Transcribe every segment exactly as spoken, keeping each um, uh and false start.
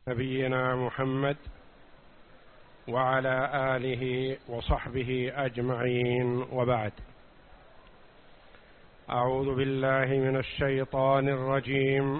نبينا محمد وعلى آله وصحبه أجمعين، وبعد. أعوذ بالله من الشيطان الرجيم.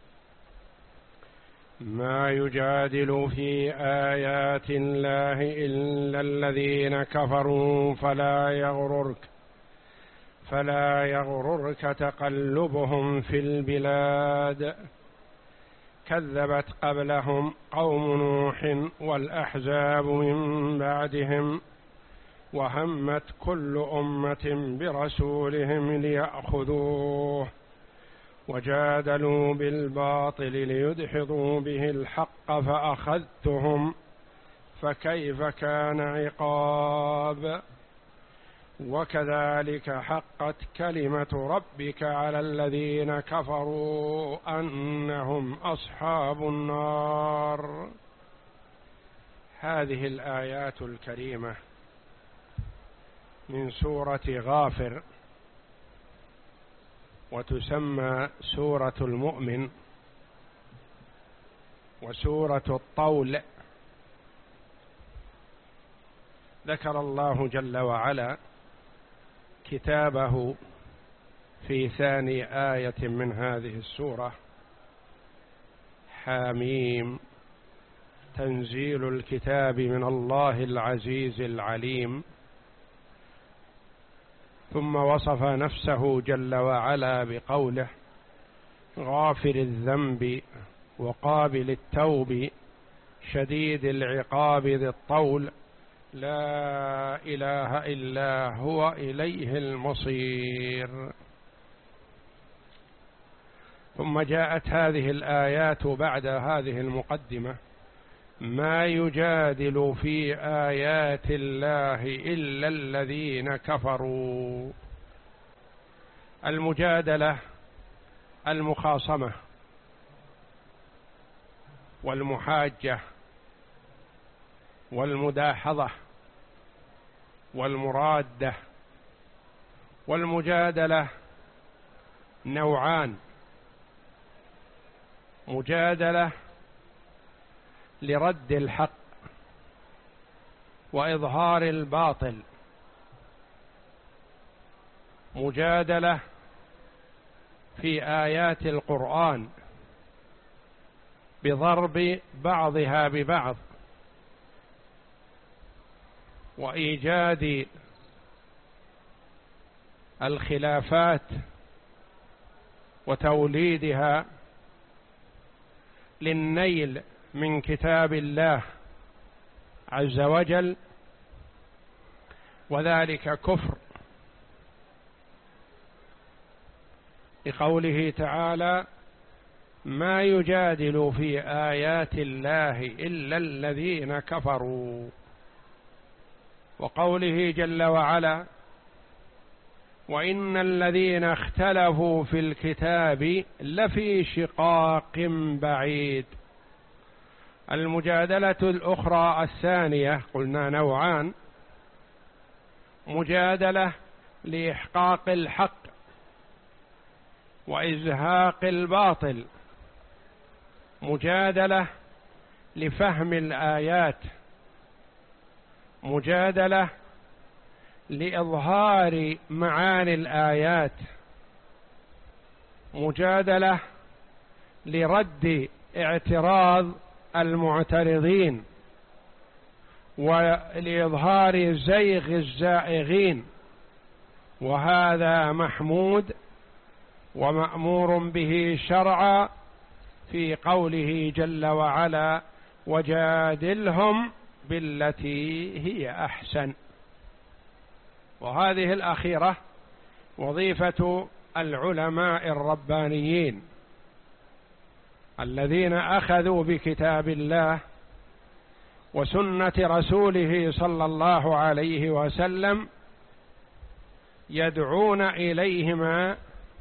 ما يجادل في آيات الله إلا الذين كفروا فلا يغررك فلا يغررك تقلبهم في البلاد. كذبت قبلهم قوم نوح والأحزاب من بعدهم وهمت كل أمة برسولهم ليأخذوه وجادلوا بالباطل ليدحضوا به الحق فأخذتهم فكيف كان عقاب. وكذلك حقت كلمة ربك على الذين كفروا أنهم أصحاب النار. هذه الآيات الكريمة من سورة غافر، وتسمى سورة المؤمن وسورة الطول. ذكر الله جل وعلا كتابه في ثاني آية من هذه السورة: حاميم تنزيل الكتاب من الله العزيز العليم. ثم وصف نفسه جل وعلا بقوله: غافر الذنب وقابل التوب شديد العقاب ذي الطول لا إله إلا هو إليه المصير. ثم جاءت هذه الآيات بعد هذه المقدمة: ما يجادل في آيات الله إلا الذين كفروا. المجادلة المخاصمة والمحاجة والمداحضة والمرادة. والمجادلة نوعان: مجادلة لرد الحق وإظهار الباطل، مجادلة في آيات القرآن بضرب بعضها ببعض وإيجاد الخلافات وتوليدها للنيل من كتاب الله عز وجل، وذلك كفر. لقوله تعالى: ما يجادل في آيات الله إلا الذين كفروا. وقوله جل وعلا: وإن الذين اختلفوا في الكتاب لفي شقاق بعيد. المجادلة الأخرى الثانية قلنا نوعان: مجادلة لإحقاق الحق وإزهاق الباطل، مجادلة لفهم الآيات، مجادلة لإظهار معاني الآيات، مجادلة لرد اعتراض المعترضين ولإظهار زيغ الزائغين. وهذا محمود ومأمور به شرعا في قوله جل وعلا: وجادلهم بالتي هي أحسن. وهذه الأخيرة وظيفة العلماء الربانيين الذين أخذوا بكتاب الله وسنة رسوله صلى الله عليه وسلم، يدعون إليهما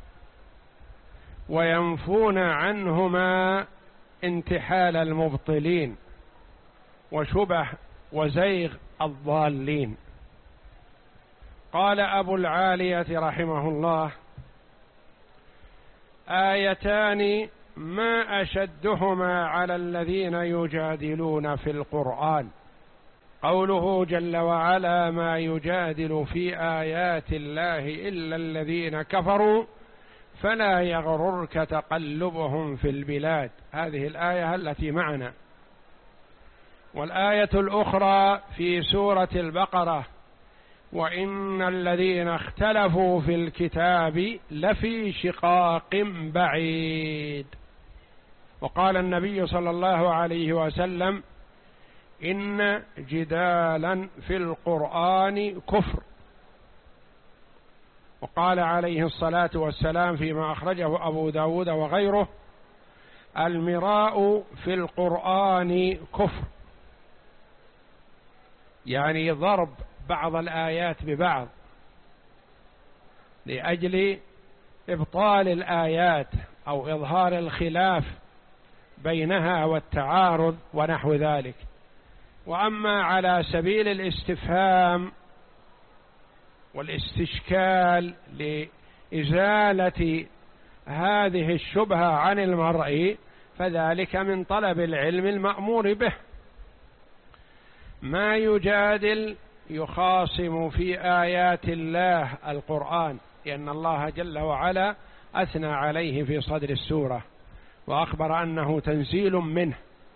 وينفون عنهما انتحال المبطلين وشبه وزيغ الضالين. قال أبو العالية رحمه الله: آيتان ما أشدهما على الذين يجادلون في القرآن. قوله جل وعلا ما يجادل في آيات الله إلا الذين كفروا فلا يغررك تقلبهم في البلاد، هذه الآية التي معنا. والآية الأخرى في سورة البقرة وإن الذين اختلفوا في الكتاب لفي شقاق بعيد. وقال النبي صلى الله عليه وسلم إن جدالا في القرآن كفر. وقال عليه الصلاة والسلام فيما أخرجه أبو داود وغيره المراء في القرآن كفر، يعني ضرب بعض الآيات ببعض لأجل إبطال الآيات أو إظهار الخلاف بينها والتعارض ونحو ذلك. وأما على سبيل الاستفهام والاستشكال لإزالة هذه الشبهة عن المرء فذلك من طلب العلم المأمور به. ما يجادل يخاصم في آيات الله القرآن، لأن الله جل وعلا أثنى عليه في صدر السورة وأخبر أنه تنزيل منه.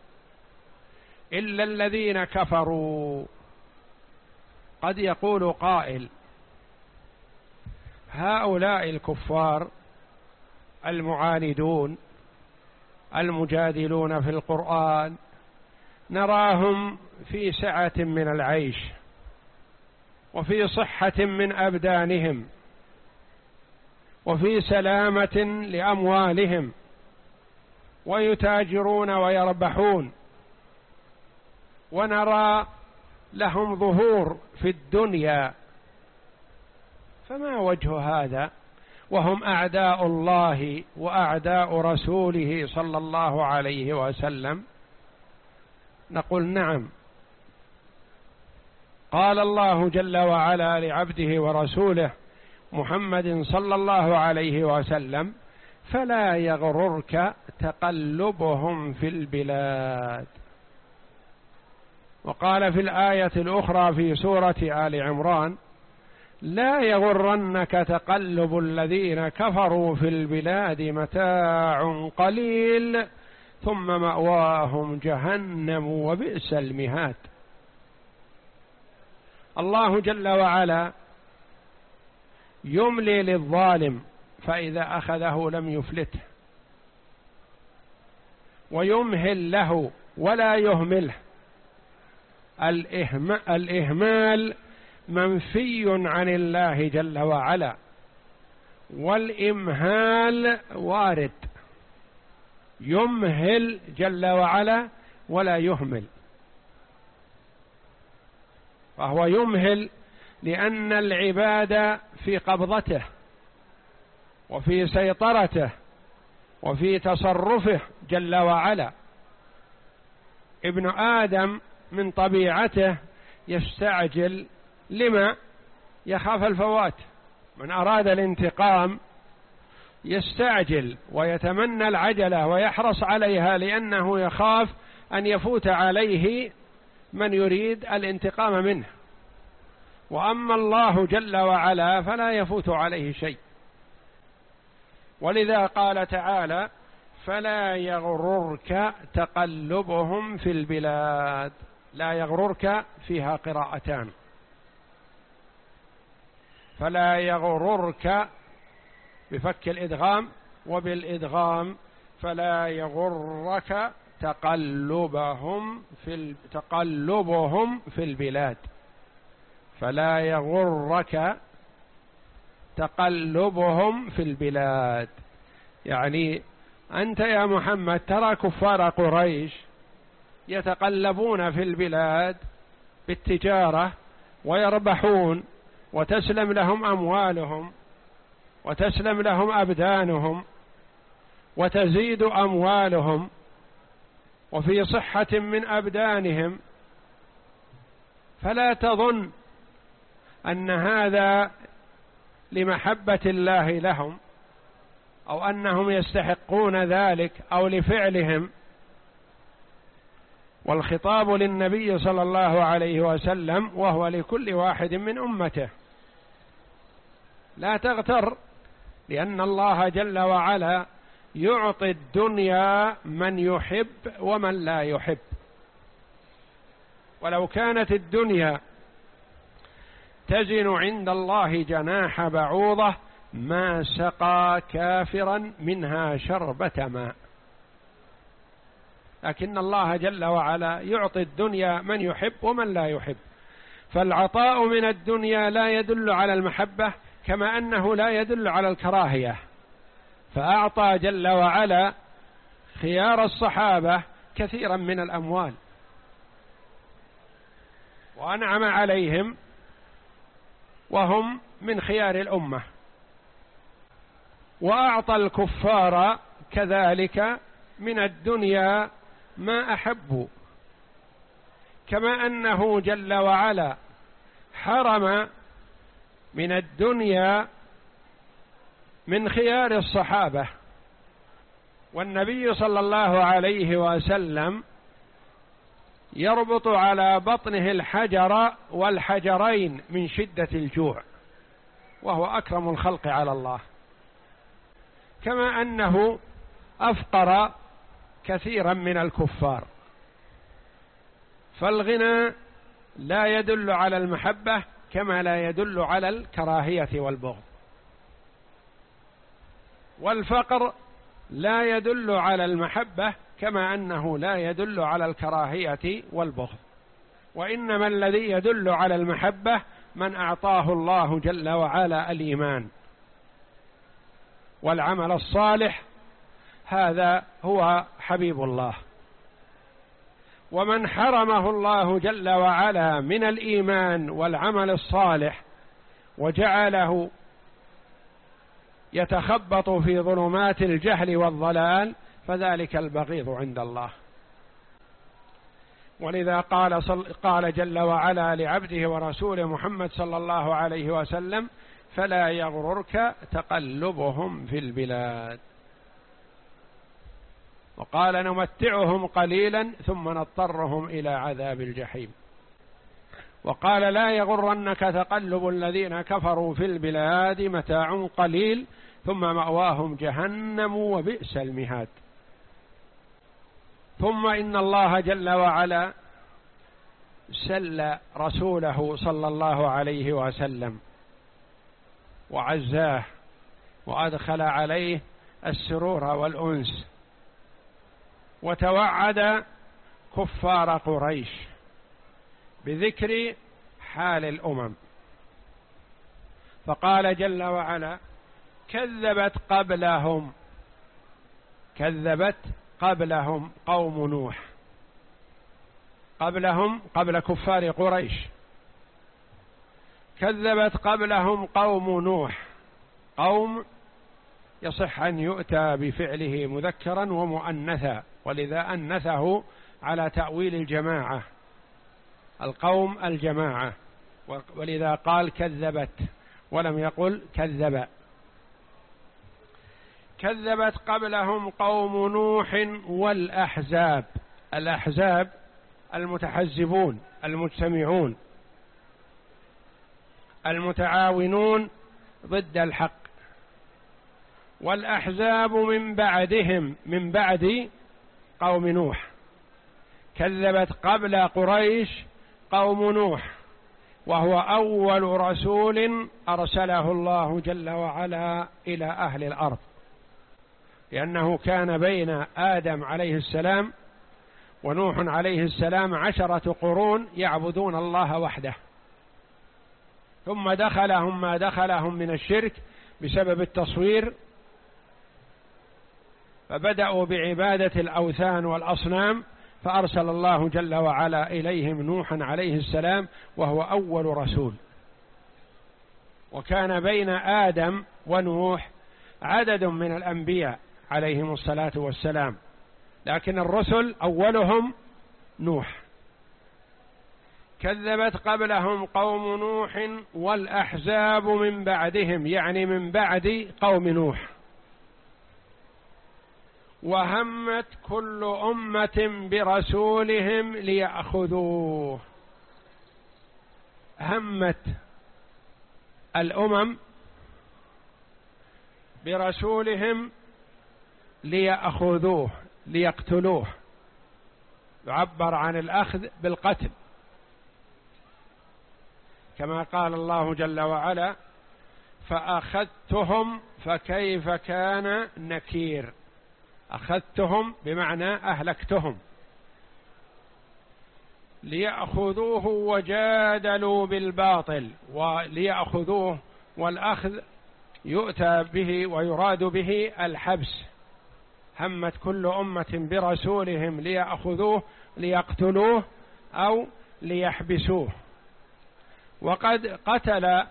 إلا الذين كفروا. قد يقول قائل هؤلاء الكفار المعاندون المجادلون في القرآن نراهم في سعة من العيش وفي صحة من أبدانهم وفي سلامة لأموالهم ويتاجرون ويربحون، ونرى لهم ظهور في الدنيا، فما وجه هذا وهم أعداء الله وأعداء رسوله صلى الله عليه وسلم؟ نقول نعم. قال الله جل وعلا لعبده ورسوله محمد صلى الله عليه وسلم فلا يغررك تقلبهم في البلاد. وقال في الآية الأخرى في سورة آل عمران لا يغرنك تقلب الذين كفروا في البلاد متاع قليل ثم مأواهم جهنم وبئس المهاد. الله جل وعلا يملي للظالم فإذا أخذه لم يفلته، ويمهل له ولا يهمله. الإهمال منفي عن الله جل وعلا، والإمهال وارد، يمهل جل وعلا ولا يهمل. فهو يمهل لأن العباد في قبضته وفي سيطرته وفي تصرفه جل وعلا. ابن آدم من طبيعته يستعجل، لما؟ يخاف الفوات. من أراد الانتقام يستعجل ويتمنى العجلة ويحرص عليها لأنه يخاف أن يفوت عليه من يريد الانتقام منه. وأما الله جل وعلا فلا يفوت عليه شيء. ولذا قال تعالى فلا يغررك تقلبهم في البلاد. لا يغررك فيها قراءتان، فلا يغررك بفك الإدغام وبالإدغام فلا يغرك تقلبهم في تقلبهم في البلاد. فلا يغرك تقلبهم في البلاد، يعني أنت يا محمد ترى كفار قريش يتقلبون في البلاد بالتجارة ويربحون وتسلم لهم أموالهم وتسلم لهم أبدانهم وتزيد أموالهم وفي صحة من أبدانهم، فلا تظن أن هذا لمحبة الله لهم أو أنهم يستحقون ذلك أو لفعلهم، والخطاب للنبي صلى الله عليه وسلم وهو لكل واحد من أمته. لا تغتر، لأن الله جل وعلا يعطي الدنيا من يحب ومن لا يحب. ولو كانت الدنيا تزن عند الله جناح بعوضة ما سقى كافرا منها شربة ماء، لكن الله جل وعلا يعطي الدنيا من يحب ومن لا يحب. فالعطاء من الدنيا لا يدل على المحبة كما أنه لا يدل على الكراهية، فأعطى جل وعلا خيار الصحابة كثيرا من الأموال وأنعم عليهم وهم من خيار الأمة، وأعطى الكفار كذلك من الدنيا ما أحبوا، كما أنه جل وعلا حرم من الدنيا من خيار الصحابة. والنبي صلى الله عليه وسلم يربط على بطنه الحجر والحجرين من شدة الجوع، وهو أكرم الخلق على الله، كما أنه أفقر كثيرا من الكفار. فالغنى لا يدل على المحبة كما لا يدل على الكراهية والبغض، والفقر لا يدل على المحبة كما أنه لا يدل على الكراهية والبغض. وإنما الذي يدل على المحبة من أعطاه الله جل وعلا الإيمان والعمل الصالح، هذا هو حبيب الله. ومن حرمه الله جل وعلا من الإيمان والعمل الصالح وجعله يتخبط في ظلمات الجهل والضلال فذلك البغيض عند الله. ولذا قال, قال جل وعلا لعبده ورسوله محمد صلى الله عليه وسلم: فلا يغررك تقلبهم في البلاد. وقال: نمتعهم قليلا ثم نضطرهم إلى عذاب الجحيم. وقال: لا يغرنك تقلب الذين كفروا في البلاد متاع قليل ثم مأواهم جهنم وبئس المهاد. ثم إن الله جل وعلا سل رسوله صلى الله عليه وسلم وعزاه وأدخل عليه السرور والأنس، وتوعد كفار قريش بذكر حال الأمم، فقال جل وعلا: كذبت قبلهم كذبت قبلهم قوم نوح. قبلهم قبل كفار قريش. كذبت قبلهم قوم نوح. قوم يصح أن يؤتى بفعله مذكرا ومؤنثا، ولذا أنثه على تأويل الجماعة، القوم الجماعة، ولذا قال كذبت ولم يقل كذب. كذبت قبلهم قوم نوح والأحزاب. الأحزاب المتحزبون المجتمعون المتعاونون ضد الحق، والأحزاب من بعدهم من بعد قوم نوح. كذبت قبل قريش قوم نوح، وهو أول رسول أرسله الله جل وعلا إلى أهل الأرض، لأنه كان بين آدم عليه السلام ونوح عليه السلام عشرة قرون يعبدون الله وحده، ثم دخلهم ما دخلهم من الشرك بسبب التصوير، فبدأوا بعبادة الأوثان والأصنام، فأرسل الله جل وعلا إليهم نوحا عليه السلام وهو أول رسول. وكان بين آدم ونوح عدد من الأنبياء عليهم الصلاة والسلام، لكن الرسل أولهم نوح. كذبت قبلهم قوم نوح والأحزاب من بعدهم، يعني من بعد قوم نوح. وهمت كل أمة برسولهم ليأخذوه. همت الأمم برسولهم ليأخذوه ليقتلوه، يعبر عن الأخذ بالقتل، كما قال الله جل وعلا: فأخذتهم فكيف كان نكير. أخذتهم بمعنى أهلكتهم. ليأخذوه وجادلوا بالباطل، وليأخذوه والأخذ يؤتى به ويراد به الحبس. همت كل أمة برسولهم ليأخذوه ليقتلوه أو ليحبسوه. وقد قتل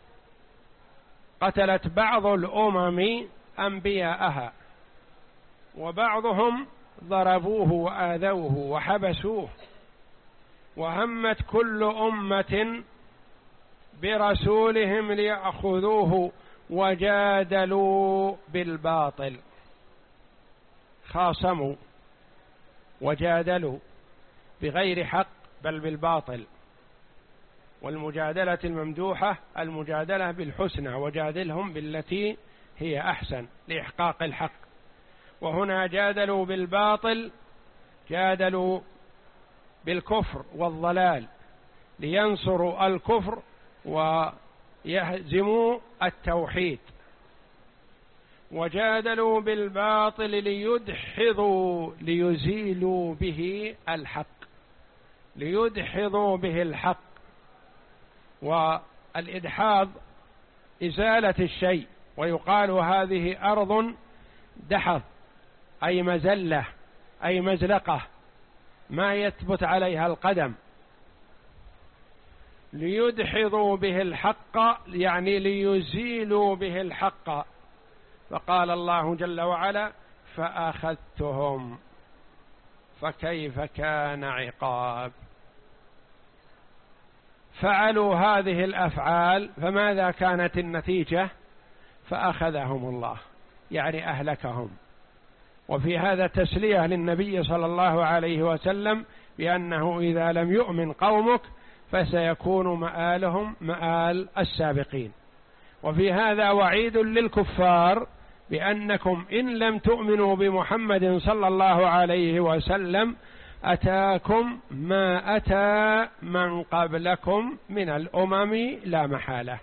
قتلت بعض الأمم أنبياءها، وبعضهم ضربوه وآذوه وحبسوه. وهمت كل أمة برسولهم ليأخذوه وجادلوا بالباطل، خاصموا وجادلوا بغير حق بل بالباطل. والمجادلة الممدوحة المجادلة بالحسنى، وجادلهم بالتي هي أحسن لإحقاق الحق. وهنا جادلوا بالباطل، جادلوا بالكفر والضلال لينصروا الكفر ويهزموا التوحيد. وجادلوا بالباطل ليدحضوا ليزيلوا به الحق، ليدحضوا به الحق. والإدحاض إزالة الشيء، ويقال هذه أرض دحض أي مزلة أي مزلقة ما يثبت عليها القدم. ليدحضوا به الحق يعني ليزيلوا به الحق. فقال الله جل وعلا: فأخذتهم فكيف كان عقاب. فعلوا هذه الأفعال، فماذا كانت النتيجة؟ فأخذهم الله، يعني أهلكهم. وفي هذا تسلية للنبي صلى الله عليه وسلم بأنه إذا لم يؤمن قومك فسيكون مآلهم مآل السابقين. وفي هذا وعيد للكفار بأنكم إن لم تؤمنوا بمحمد صلى الله عليه وسلم أتاكم ما أتى من قبلكم من الأمم لا محالة.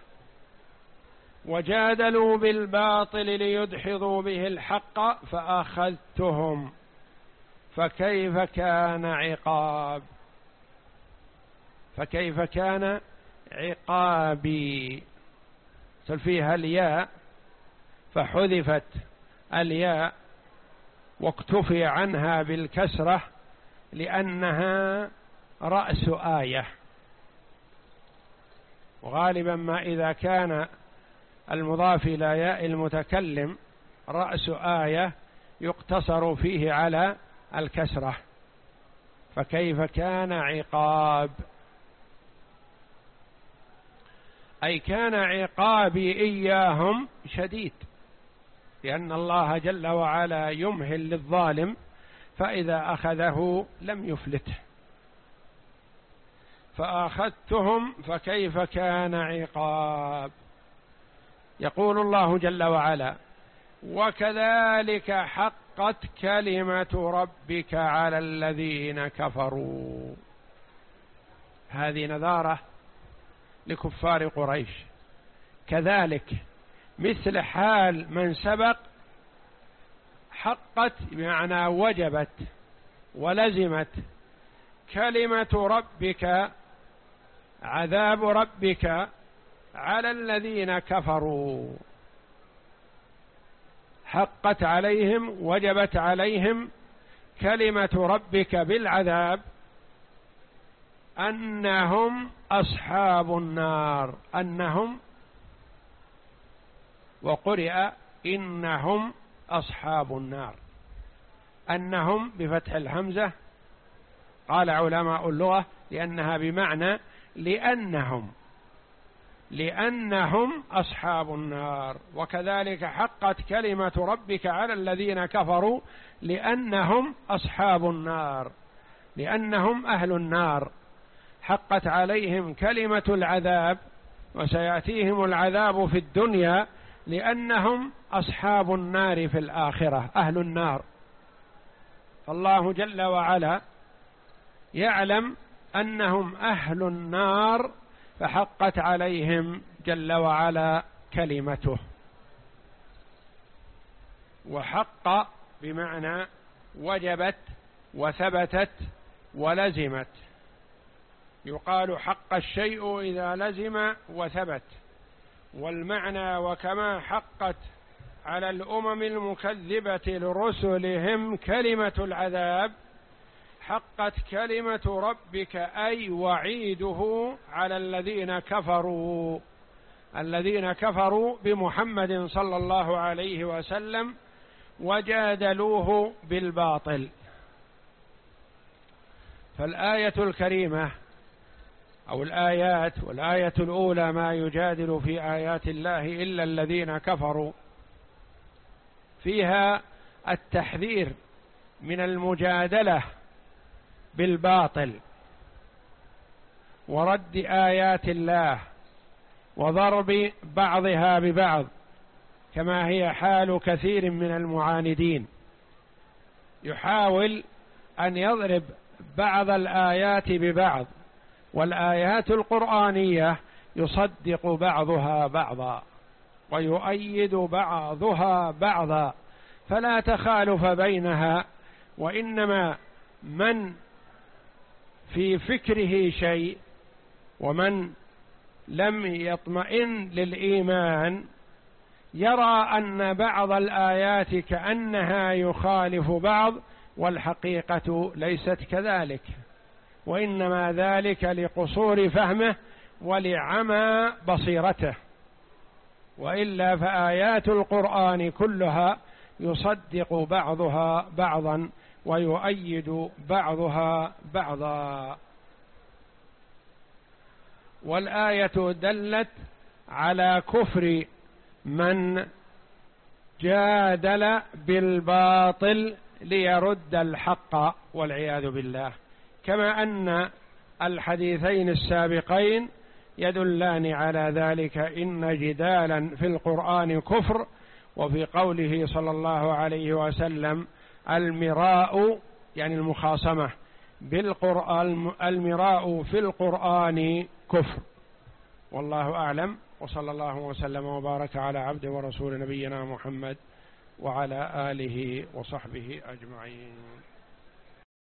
وجادلوا بالباطل ليدحضوا به الحق فأخذتهم فكيف كان عقاب. فكيف كان عقابي، فيها الياء فحذفت الياء واكتفي عنها بالكسرة لأنها رأس آية. وغالبا ما إذا كان المضاف إلى ياء المتكلم رأس آية يقتصر فيه على الكسرة. فكيف كان عقاب أي كان عقابي إياهم شديد، لأن الله جل وعلا يمهل للظالم فإذا أخذه لم يفلته. فأخذتهم فكيف كان عقاب. يقول الله جل وعلا: وكذلك حقت كلمة ربك على الذين كفروا. هذه نذارة لكفار قريش. كذلك مثل حال من سبق، حقت بمعنى وجبت ولزمت كلمة ربك عذاب ربك على الذين كفروا. حقت عليهم وجبت عليهم كلمة ربك بالعذاب أنهم أصحاب النار. أنهم وقرئ إنهم أصحاب النار. أنهم بفتح الهمزة قال علماء اللغة لأنها بمعنى لأنهم، لأنهم أصحاب النار. وكذلك حقت كلمة ربك على الذين كفروا لأنهم أصحاب النار، لأنهم أهل النار، حقت عليهم كلمة العذاب، وسيأتيهم العذاب في الدنيا لأنهم أصحاب النار في الآخرة، أهل النار. فالله جل وعلا يعلم أنهم أهل النار، فحقت عليهم جل وعلا كلمته. وحق بمعنى وجبت وثبتت ولزمت. يقال حق الشيء إذا لزم وثبت، والمعنى وكما حقت على الأمم المكذبة لرسلهم كلمة العذاب، حقت كلمة ربك أي وعيده على الذين كفروا، الذين كفروا بمحمد صلى الله عليه وسلم وجادلوه بالباطل. فالآية الكريمة أو الآيات، والآية الأولى ما يجادل في آيات الله إلا الذين كفروا، فيها التحذير من المجادلة بالباطل ورد آيات الله وضرب بعضها ببعض، كما هي حال كثير من المعاندين، يحاول أن يضرب بعض الآيات ببعض، والآيات القرآنية يصدق بعضها بعضا ويؤيد بعضها بعضا، فلا تخالف بينها، وإنما من في فكره شيء ومن لم يطمئن للإيمان يرى أن بعض الآيات كأنها يخالف بعض، والحقيقة ليست كذلك، وإنما ذلك لقصور فهمه ولعمى بصيرته، وإلا فآيات القرآن كلها يصدق بعضها بعضا ويؤيد بعضها بعضا. والآية دلت على كفر من جادل بالباطل ليرد الحق والعياذ بالله، كما أن الحديثين السابقين يدلان على ذلك، إن جدالا في القرآن كفر، وفي قوله صلى الله عليه وسلم المراء يعني المخاصمة بالقرآن، المراء في القرآن كفر. والله أعلم، وصلى الله وسلم وبارك على عبد ورسول نبينا محمد وعلى آله وصحبه أجمعين.